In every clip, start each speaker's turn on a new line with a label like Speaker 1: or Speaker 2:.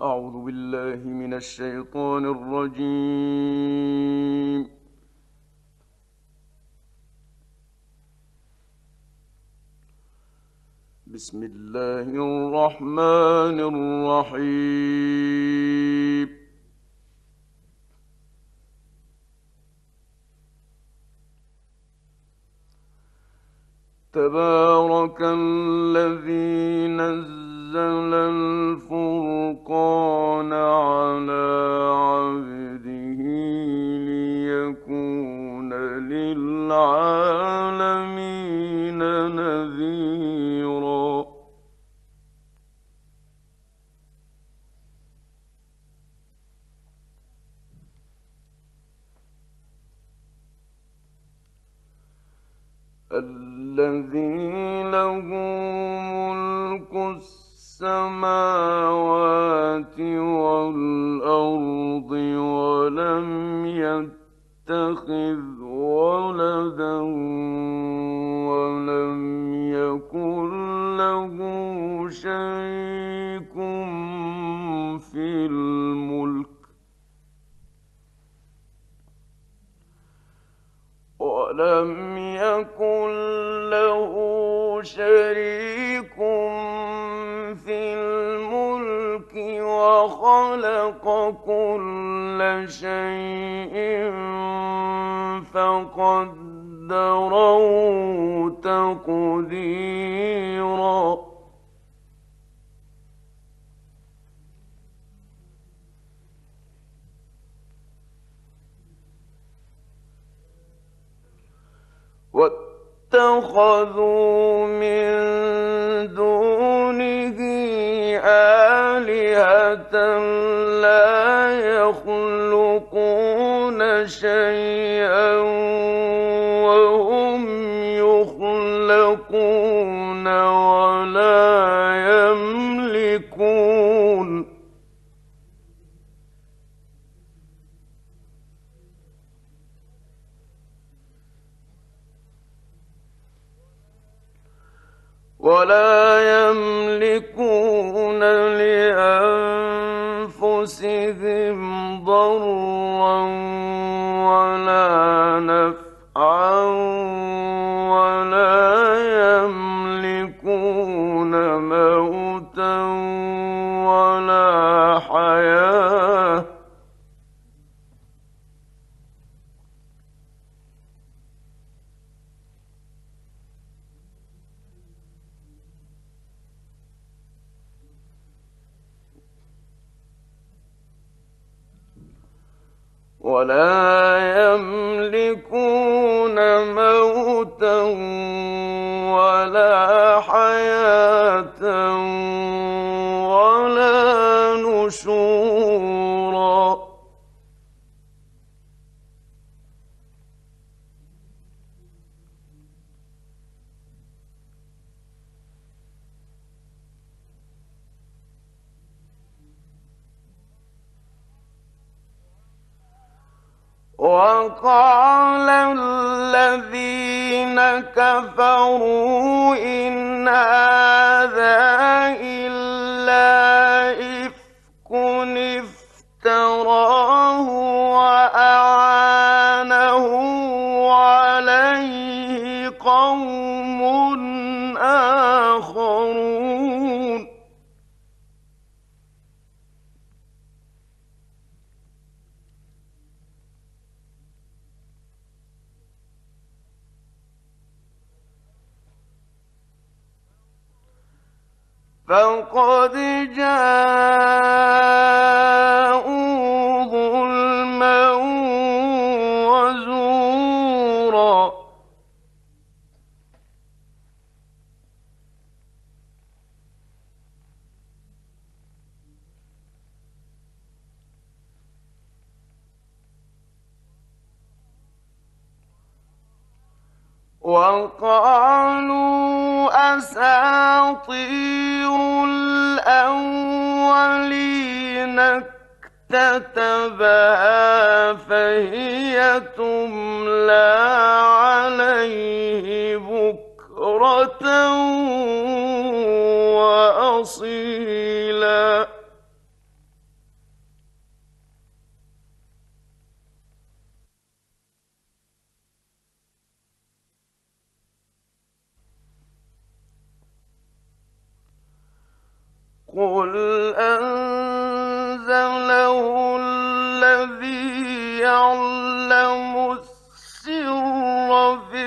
Speaker 1: أعوذ بالله من الشيطان الرجيم. بسم الله الرحمن الرحيم. تبارك الذي نزل الفرقان على عبده ليكون للعالمين نذيرا. الذي له ملك السماوات والأرض ولم يتخذ ولدا ولم يكن له شريك في الملك ولم يكن له شريك في الملك وخلق كل شيء فقدره تقديرا. واتخذوا من دونه آلهة لا يخلقون شيئا وهم يخلقون ولا يملكون. لأنفسهم ضرا ولا نفعا ولا يملكون موتا ولا حياة ولا نشورا. وقال الذين كفروا إن هذا إلا إفك افتراه وأعانه عليه قوم آخرون. فقد جاءوا ظلما وزورا. وقالوا أساطير الأولين اكتتبها فهي تملى عليه بكرة وأصيلا. قل أنزله الذي يعلم السر في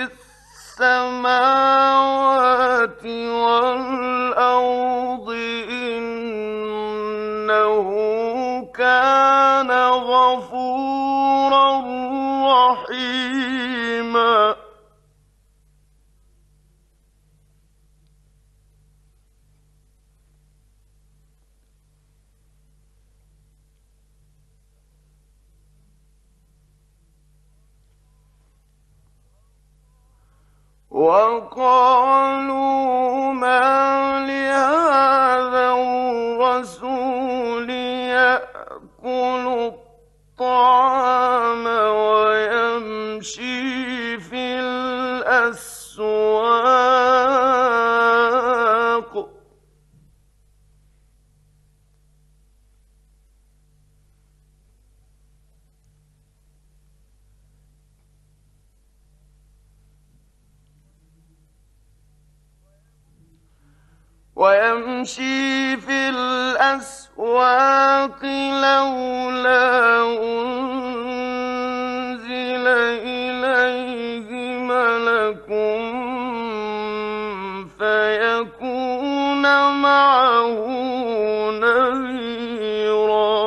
Speaker 1: السماوات والأرض إنه كان غفورا رحيما. وقالوا ما لهذا الرسول يأكل الطعام ويمشي في الأسواق لولا أنزل إليه ملك فيكون معه نذيرا.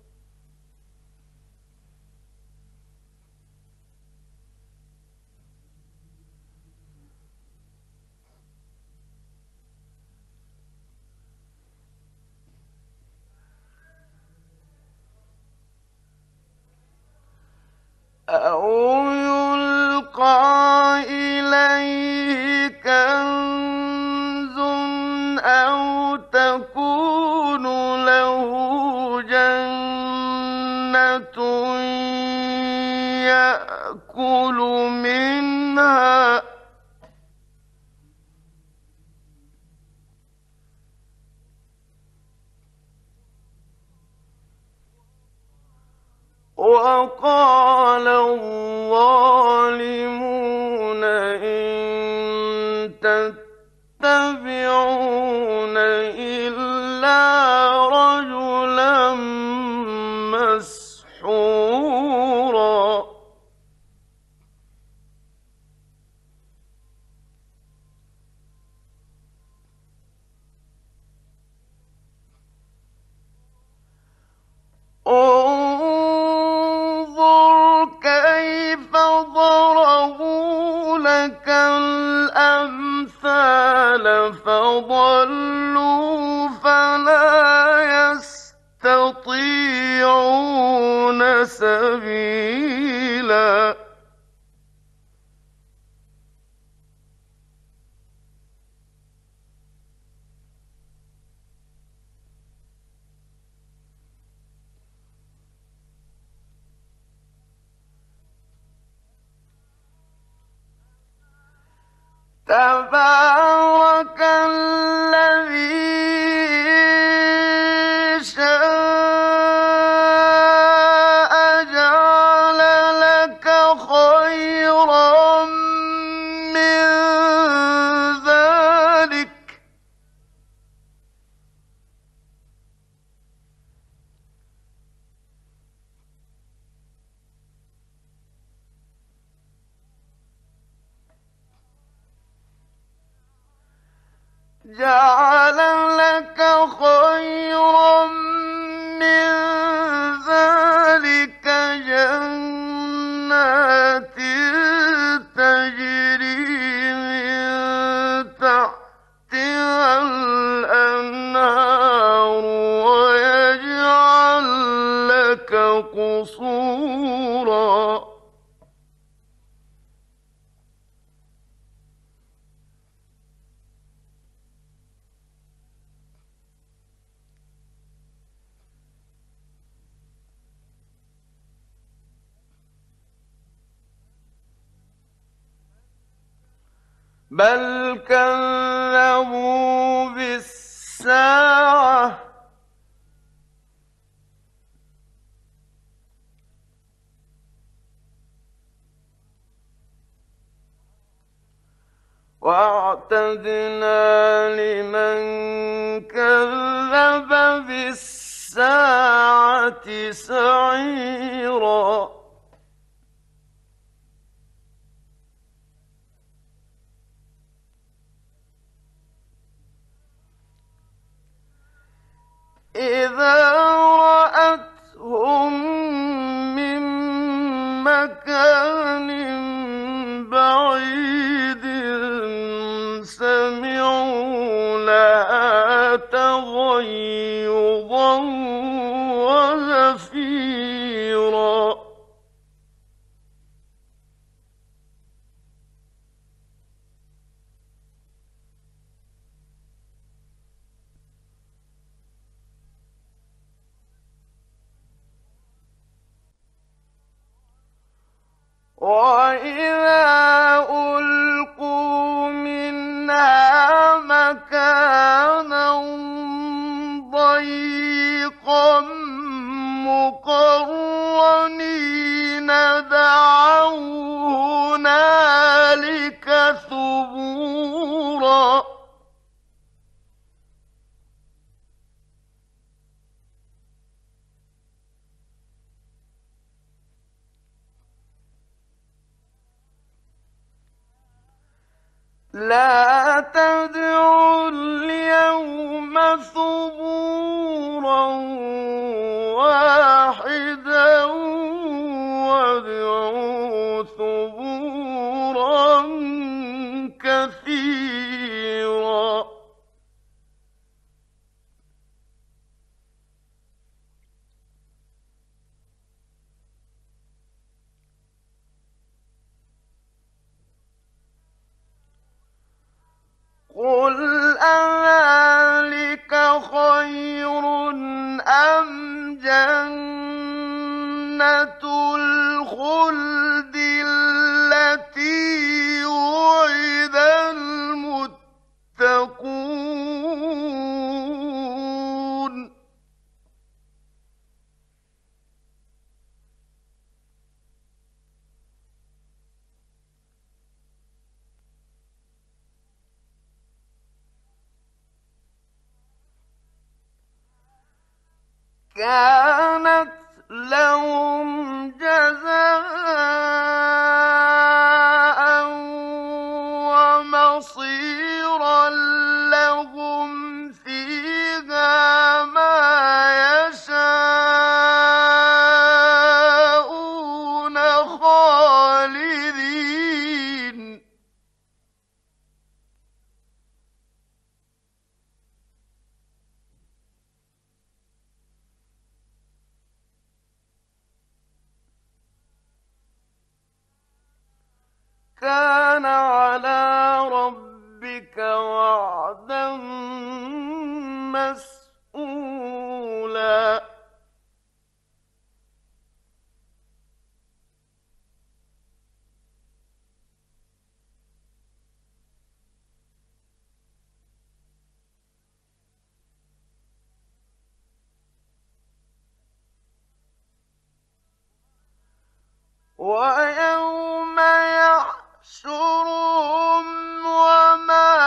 Speaker 1: أَوْ يُلْقَىٰ إِلَيْهِ كَنزٌ أَوْ تَكُونُ لَهُ جَنَّةٌ يَأْكُلُ مِنْهَا ۚ وقال الظالمون إن تتبعون إلا رجلا مسحورا. انظُرْ كَيْفَ ضَرَبُوا لَكَ الْأَمْثَالَ فَضَلُّوا فَلَا يَسْتَطِيعُونَ سَبِيلًا. تبارك الذي إن شاء جعل لك خيرا من ذلك جعل لك خيرا من ذلك جنات تجري من تحتها الأنهار ويجعل لك قصورا. بل كذبوا بالساعة وأعتدنا لمن كذب بالساعة سعيرا إذا رأتهم من مكان بعيد سمعوا لها تغيظا وزفيرا وإذا ألقوا منها مكانا ضيقا مقرنين دعوا هنالك ثبورا لا تدعوا اليوم ثبورا واحدا وادعوا ثبورا كثيرا قل أذلك خير أم جنة الخلد التي وعد المتقون كانت لهم جزاء ومصيرا لهم فيها ما يشاءون خالدين كان على ربك وعدا مسئولا ويوم يحشرهم وما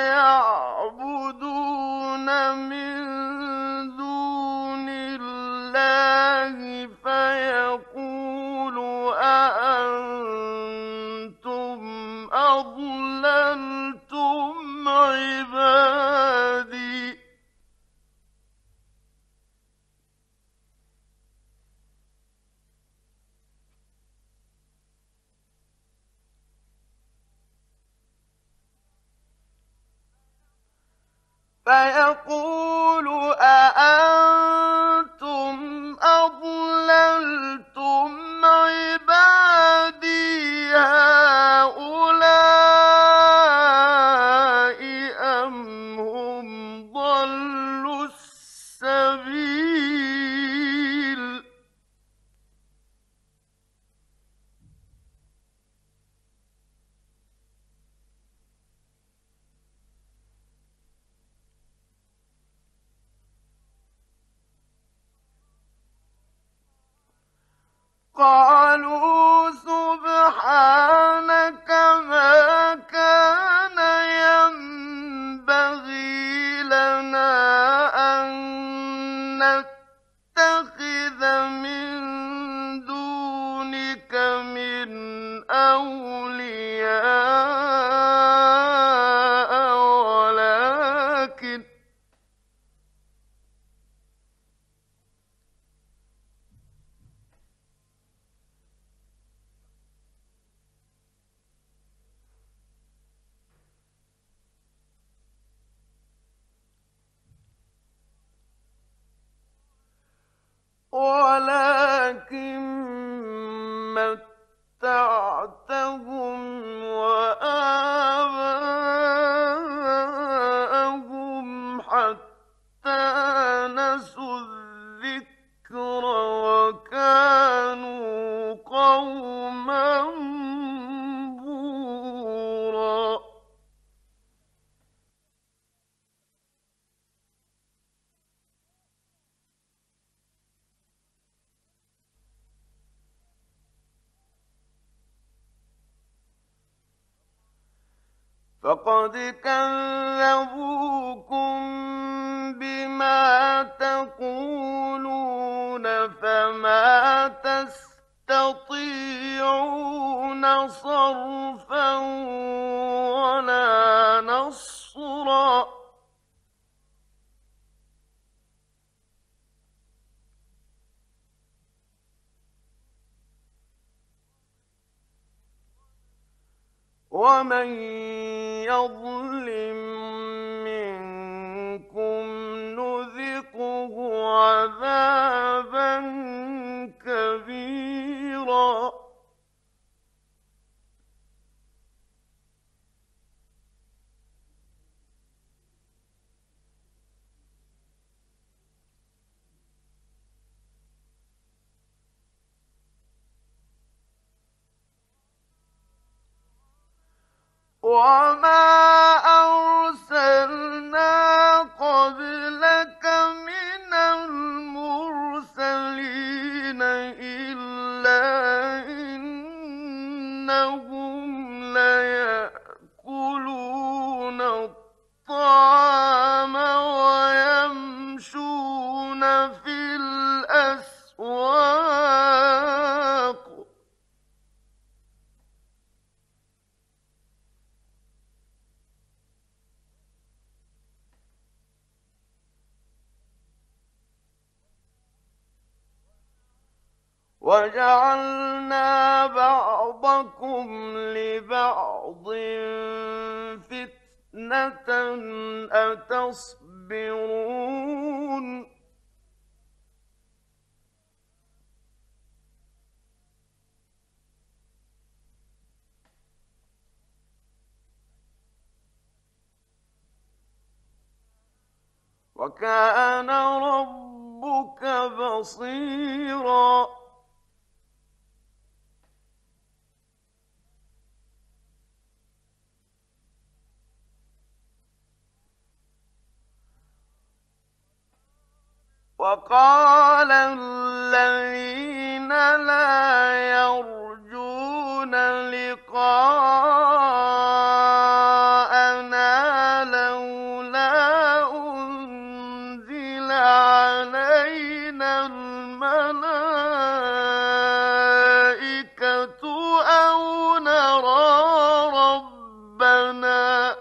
Speaker 1: يعبدون من دون الله فيقول أأنتم أضللتم عبادي فيقول أأنتم أضللتم عبادي هؤلاء أم هم ضلوا السبيل قالوا سبحانك ما كان ينبغي من دونك من أولياء ولكن متعتهم وآباءهم حتى نسوا الذكر وكانوا قوما بورا. فقد كذبوكم بما تقولون فما تستطيعون صرفا ولا نصرا. ومن يظلم منكم نذقه عذابا كبيرا. وما أرسلنا قبلك من المرسلين إلا إنهم ليأكلون الطعام ويمشون في الأسواق وجعلنا بعضكم لبعض فتنة أتصبرون. وكان ربك بصيرا. وقال الذين لا يرجون لقاءنا لولا أنزل علينا الملائكة أو نرى ربنا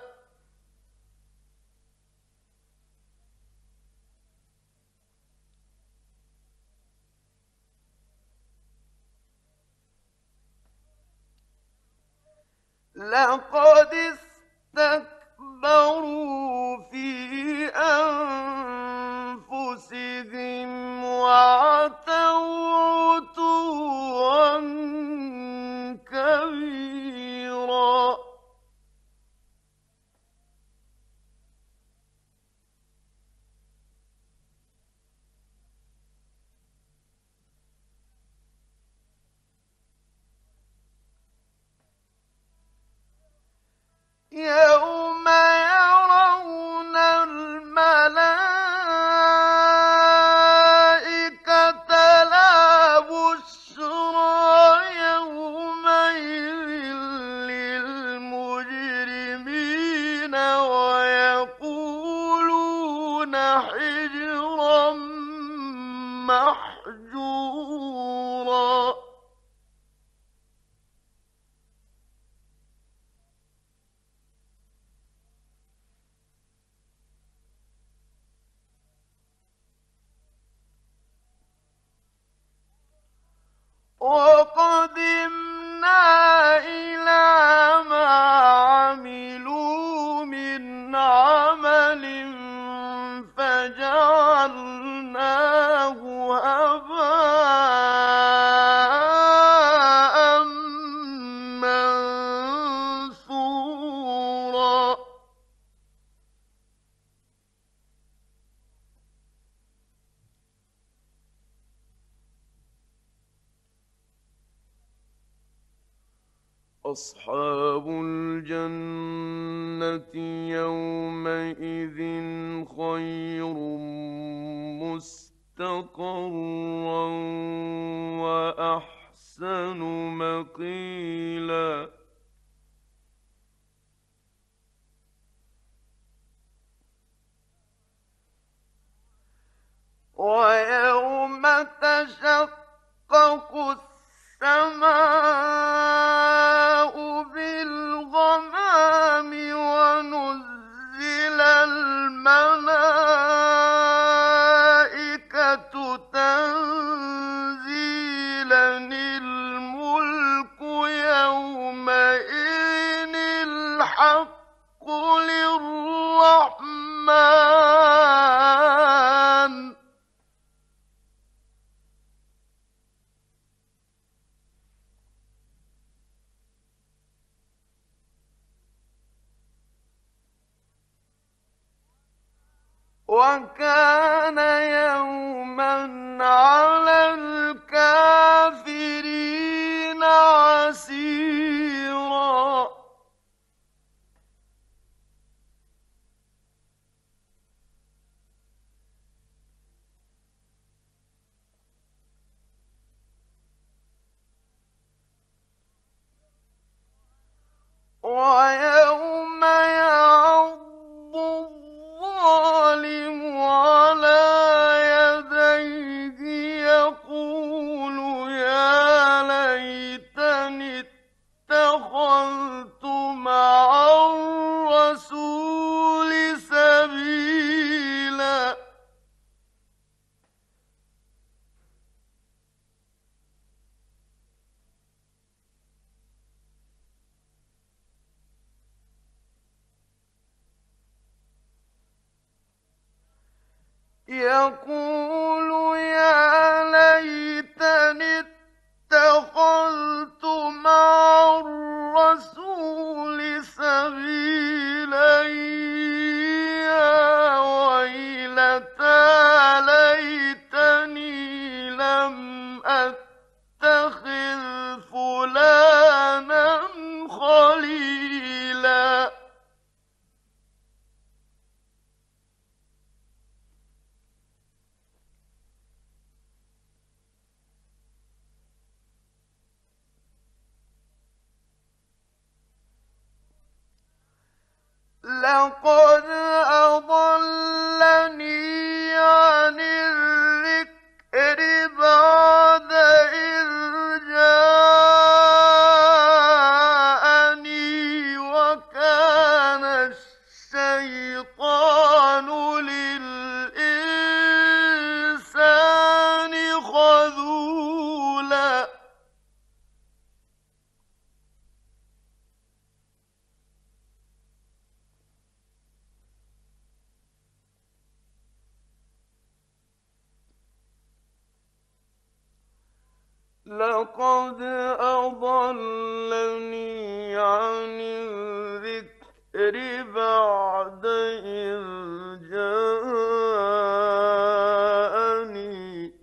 Speaker 1: لقد استكبروا في أنفسهم وعتوا عتوا كبيرا. يوم يرون مَحْجُورًا وَقَدِمْنَا إِلَىٰ مَا عَمِلُوا مِنْ عَمَلٍ فَجَعَلْنَاهُ هَبَاءً مَّنثُورًا أَصْحَابُ الْجَنَّةِ يَوْمَئِذٍ خَيْرٌ مُّسْتَقَرًّا وَأَحْسَنُ مَقِيلًا وَيَوْمَ تَشَقَّقُ السَّمَاءُ بِالْغَمَامِ وَنُزِّلَ الْمَلَائِكَةُ تَنزِيلًا الْمُلْكُ يَوْمَئِذٍ الْحَقُّ لِلرَّحْمَٰنِ وَكَانَ يَوْمًا عَلَى الْكَافِرِينَ عَسِيرًا وَيَوْمَ يَعَضُّ الظَّالِمُ عَلَىٰ يَدَيْهِ يَقُولُ يَا لَيْتَنِي اتَّخَذْتُ مَعَ الرَّسُولِ سَبِيلًا يَقُولُ يَا لَيْتَنِي اتَّخَذْتُ مَعَ الرَّسُولِ سَبِيلًا يَا وَيْلَتَىٰ لَيْتَنِي لَمْ أَتَّخِذْ فُلَانًا خَلِيلًا لَّقَدْ أَضَلَّنِي عَنِ الذِّكْرِ بَعْدَ إِذْ جَاءَنِي وَكَانَ الشَّيْطَانُ لِلْإِنسَانِ خَذُولًا لَّقَدْ أَضَلَّنِي عَنِ الذِّكْرِ بَعْدَ إِذْ جَاءَنِي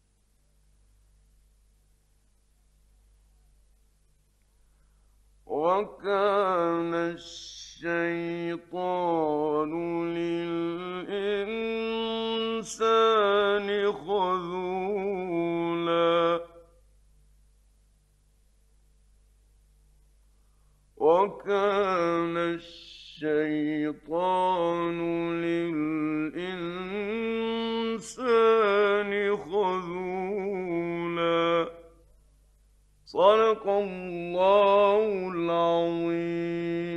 Speaker 1: وَكَانَ الشَّيْطَانُ لِلْإِنسَانِ خَذُولًا وَكَانَ الشَّيْطَانُ لِلْإِنسَانِ خَذُولًا صدق الله العظيم.